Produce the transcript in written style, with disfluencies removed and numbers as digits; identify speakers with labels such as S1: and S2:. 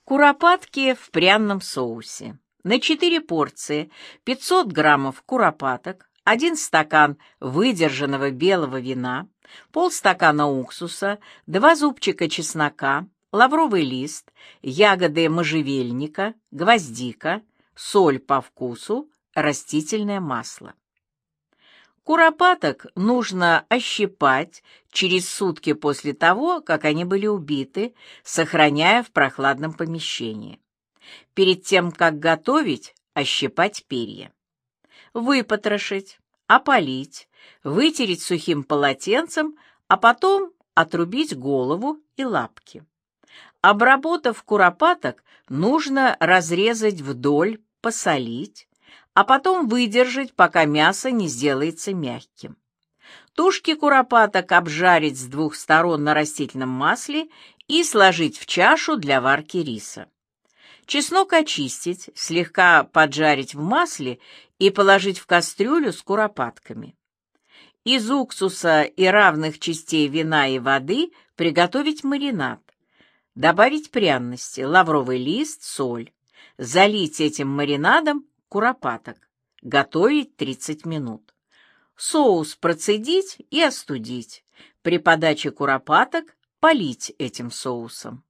S1: Куропатки в пряном соусе. На 4 порции 500 граммов куропаток, 1 стакан выдержанного белого вина, полстакана уксуса, 2 зубчика чеснока, лавровый лист, ягоды можжевельника, гвоздика, соль по вкусу, растительное масло. Куропаток нужно ощипать через сутки после того, как они были убиты, сохраняя в прохладном помещении. Перед тем, как готовить, ощипать перья. Выпотрошить, опалить, вытереть сухим полотенцем, а потом отрубить голову и лапки. Обработав куропаток, нужно разрезать вдоль, посолить, а потом выдержать, пока мясо не сделается мягким. Тушки куропаток обжарить с 2 сторон на растительном масле и сложить в чашу для варки риса. Чеснок очистить, слегка поджарить в масле и положить в кастрюлю с куропатками. Из уксуса и равных частей вина и воды приготовить маринад. Добавить пряности, лавровый лист, соль. Залить этим маринадом куропаток. Готовить 30 минут. Соус процедить и остудить. При подаче куропаток полить этим соусом.